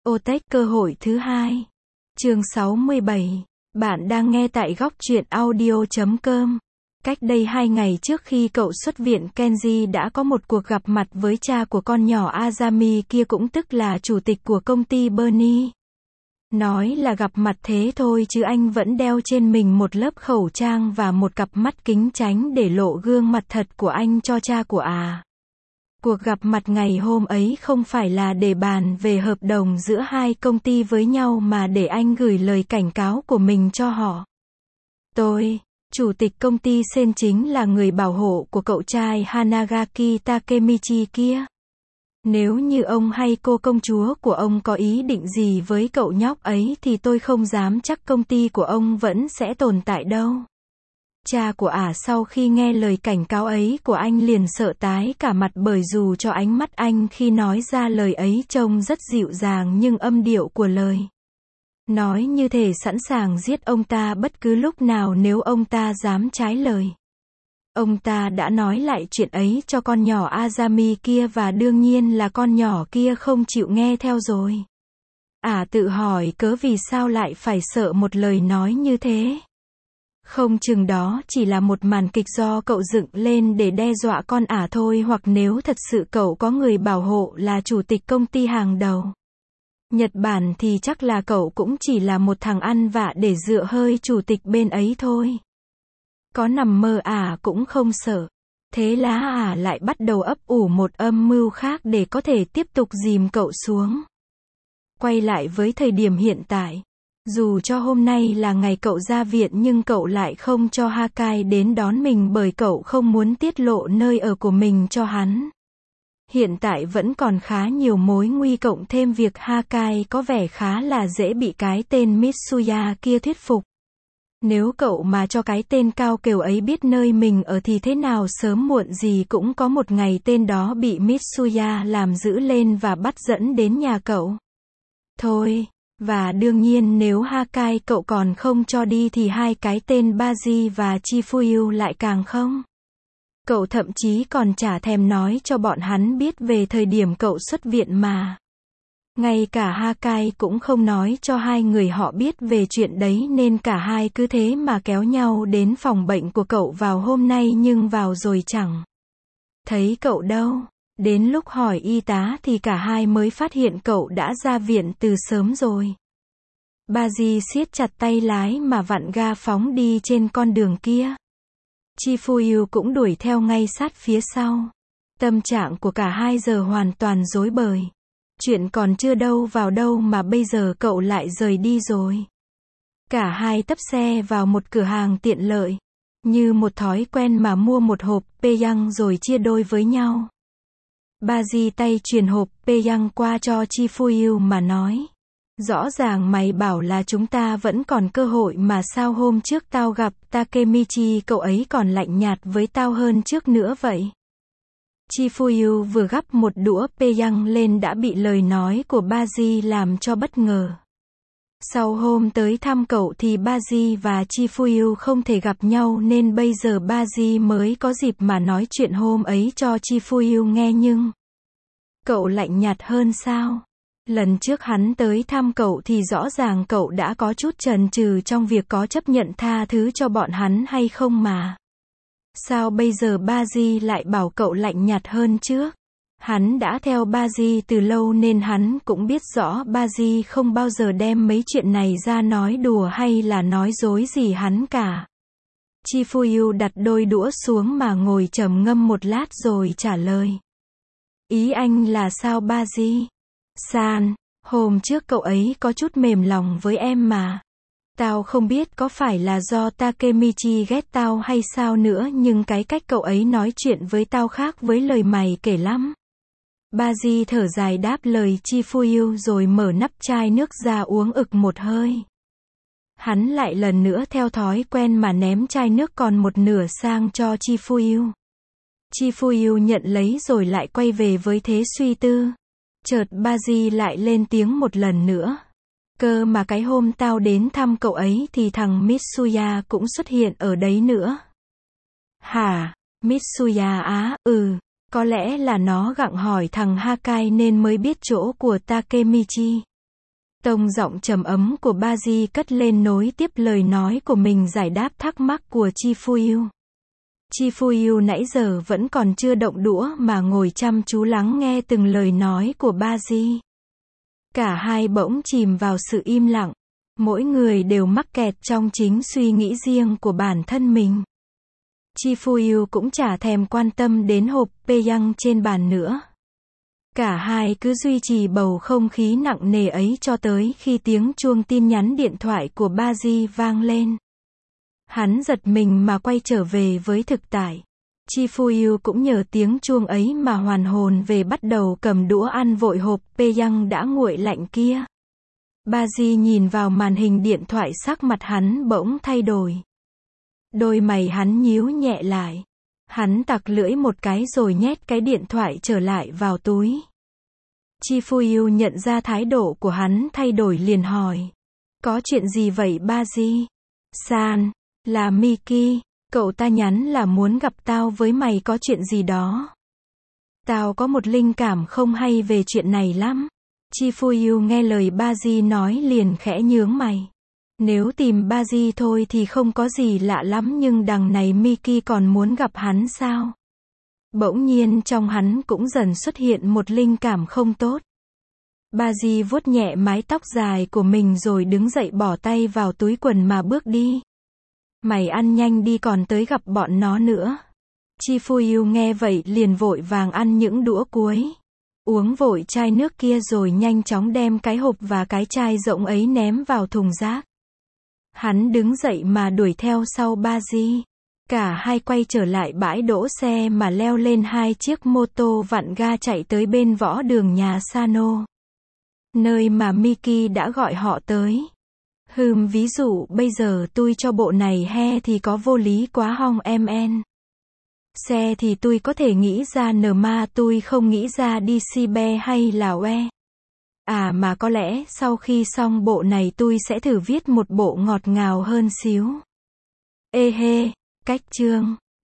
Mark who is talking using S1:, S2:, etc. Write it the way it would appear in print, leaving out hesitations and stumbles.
S1: Bibliotech cơ hội thứ hai. Chương 67. Bạn đang nghe tại góc truyện audio.com. Cách đây 2 ngày trước khi cậu xuất viện, Kenji đã có một cuộc gặp mặt với cha của con nhỏ Azami kia, cũng tức là chủ tịch của công ty Bernie. Nói là gặp mặt thế thôi chứ anh vẫn đeo trên mình một lớp khẩu trang và một cặp mắt kính tránh để lộ gương mặt thật của anh cho cha của Cuộc gặp mặt ngày hôm ấy không phải là để bàn về hợp đồng giữa hai công ty với nhau mà để anh gửi lời cảnh cáo của mình cho họ. Tôi, chủ tịch công ty Sen, chính là người bảo hộ của cậu trai Hanagaki Takemichi kia. Nếu như ông hay cô công chúa của ông có ý định gì với cậu nhóc ấy thì tôi không dám chắc công ty của ông vẫn sẽ tồn tại đâu. Cha của sau khi nghe lời cảnh cáo ấy của anh liền sợ tái cả mặt, bởi dù cho ánh mắt anh khi nói ra lời ấy trông rất dịu dàng nhưng âm điệu của lời nói như thể sẵn sàng giết ông ta bất cứ lúc nào nếu ông ta dám trái lời. Ông ta đã nói lại chuyện ấy cho con nhỏ Azami kia và đương nhiên là con nhỏ kia không chịu nghe theo rồi. Tự hỏi cớ vì sao lại phải sợ một lời nói như thế. Không chừng đó chỉ là một màn kịch do cậu dựng lên để đe dọa con thôi, hoặc nếu thật sự cậu có người bảo hộ là chủ tịch công ty hàng đầu Nhật Bản thì chắc là cậu cũng chỉ là một thằng ăn vạ để dựa hơi chủ tịch bên ấy thôi. Có nằm mơ cũng không sợ. Thế là lại bắt đầu ấp ủ một âm mưu khác để có thể tiếp tục dìm cậu xuống. Quay lại với thời điểm hiện tại. Dù cho hôm nay là ngày cậu ra viện nhưng cậu lại không cho Hakai đến đón mình bởi cậu không muốn tiết lộ nơi ở của mình cho hắn. Hiện tại vẫn còn khá nhiều mối nguy, cộng thêm việc Hakai có vẻ khá là dễ bị cái tên Mitsuya kia thuyết phục. Nếu cậu mà cho cái tên cao kiều ấy biết nơi mình ở thì thế nào sớm muộn gì cũng có một ngày tên đó bị Mitsuya làm giữ lên và bắt dẫn đến nhà cậu. Thôi, và đương nhiên nếu Hakai cậu còn không cho đi thì hai cái tên Baji và Chifuyu lại càng không. Cậu thậm chí còn chả thèm nói cho bọn hắn biết về thời điểm cậu xuất viện mà. Ngay cả Hakai cũng không nói cho hai người họ biết về chuyện đấy, nên cả hai cứ thế mà kéo nhau đến phòng bệnh của cậu vào hôm nay, nhưng vào rồi chẳng thấy cậu đâu. Đến lúc hỏi y tá thì cả hai mới phát hiện cậu đã ra viện từ sớm rồi. Baji siết chặt tay lái mà vặn ga phóng đi trên con đường kia. Chifuyu cũng đuổi theo ngay sát phía sau. Tâm trạng của cả hai giờ hoàn toàn rối bời. Chuyện còn chưa đâu vào đâu mà bây giờ cậu lại rời đi rồi. Cả hai tấp xe vào một cửa hàng tiện lợi. Như một thói quen mà mua một hộp peyang rồi chia đôi với nhau. Baji tay truyền hộp peyang qua cho Chifuyu mà nói. Rõ ràng mày bảo là chúng ta vẫn còn cơ hội mà sao hôm trước tao gặp Takemichi cậu ấy còn lạnh nhạt với tao hơn trước nữa vậy. Chifuyu vừa gắp một đũa peyang lên đã bị lời nói của Baji làm cho bất ngờ. Sau hôm tới thăm cậu thì Baji và Chifuyu không thể gặp nhau nên bây giờ Baji mới có dịp mà nói chuyện hôm ấy cho Chifuyu nghe, nhưng cậu lạnh nhạt hơn sao? Lần trước hắn tới thăm cậu thì rõ ràng cậu đã có chút chần chừ trong việc có chấp nhận tha thứ cho bọn hắn hay không mà. Sao bây giờ Baji lại bảo cậu lạnh nhạt hơn trước? Hắn đã theo Baji từ lâu nên hắn cũng biết rõ Baji không bao giờ đem mấy chuyện này ra nói đùa hay là nói dối gì hắn cả. Chifuyu đặt đôi đũa xuống mà ngồi trầm ngâm một lát rồi trả lời. Ý anh là sao Baji? San, hôm trước cậu ấy có chút mềm lòng với em mà. Tao không biết có phải là do Takemichi ghét tao hay sao nữa, nhưng cái cách cậu ấy nói chuyện với tao khác với lời mày kể lắm. Baji thở dài đáp lời Chifuyu rồi mở nắp chai nước ra uống ực một hơi. Hắn lại lần nữa theo thói quen mà ném chai nước còn một nửa sang cho Chifuyu. Chifuyu nhận lấy rồi lại quay về với thế suy tư. Chợt Baji lại lên tiếng một lần nữa. Cơ mà cái hôm tao đến thăm cậu ấy thì thằng Mitsuya cũng xuất hiện ở đấy nữa. Hả? Mitsuya có lẽ là nó gặng hỏi thằng Hakai nên mới biết chỗ của Takemichi. Tông giọng trầm ấm của Baji cất lên nối tiếp lời nói của mình giải đáp thắc mắc của Chifuyu. Chifuyu nãy giờ vẫn còn chưa động đũa mà ngồi chăm chú lắng nghe từng lời nói của Baji. Cả hai bỗng chìm vào sự im lặng. Mỗi người đều mắc kẹt trong chính suy nghĩ riêng của bản thân mình. Chifuyu cũng chả thèm quan tâm đến hộp peyang trên bàn nữa. Cả hai cứ duy trì bầu không khí nặng nề ấy cho tới khi tiếng chuông tin nhắn điện thoại của Baji vang lên. Hắn giật mình mà quay trở về với thực tại. Chifuyu cũng nhờ tiếng chuông ấy mà hoàn hồn về, bắt đầu cầm đũa ăn vội hộp peyang đã nguội lạnh kia. Baji nhìn vào màn hình điện thoại, sắc mặt hắn bỗng thay đổi. Đôi mày hắn nhíu nhẹ lại. Hắn tặc lưỡi một cái rồi nhét cái điện thoại trở lại vào túi. Chifuyu nhận ra thái độ của hắn thay đổi liền hỏi. Có chuyện gì vậy Baji? San, là Miki. Cậu ta nhắn là muốn gặp tao, với mày có chuyện gì đó. Tao có một linh cảm không hay về chuyện này lắm. Chifuyu nghe lời Baji nói liền khẽ nhướng mày. Nếu tìm Baji thôi thì không có gì lạ lắm, nhưng đằng này Miki còn muốn gặp hắn sao? Bỗng nhiên trong hắn cũng dần xuất hiện một linh cảm không tốt. Baji vuốt nhẹ mái tóc dài của mình rồi đứng dậy, bỏ tay vào túi quần mà bước đi. Mày ăn nhanh đi, còn tới gặp bọn nó nữa. Chifuyu nghe vậy liền vội vàng ăn những đũa cuối. Uống vội chai nước kia rồi nhanh chóng đem cái hộp và cái chai rỗng ấy ném vào thùng rác. Hắn đứng dậy mà đuổi theo sau Baji. Cả hai quay trở lại bãi đỗ xe mà leo lên hai chiếc mô tô vặn ga chạy tới bên võ đường nhà Sano. Nơi mà Miki đã gọi họ tới. Ví dụ bây giờ tôi cho bộ này he thì có vô lý quá hong em. Xe thì tôi có thể nghĩ ra mà tôi không nghĩ ra đi Sibe hay là Oe. À mà có lẽ sau khi xong bộ này tôi sẽ thử viết một bộ ngọt ngào hơn xíu. Ê hê, cách chương.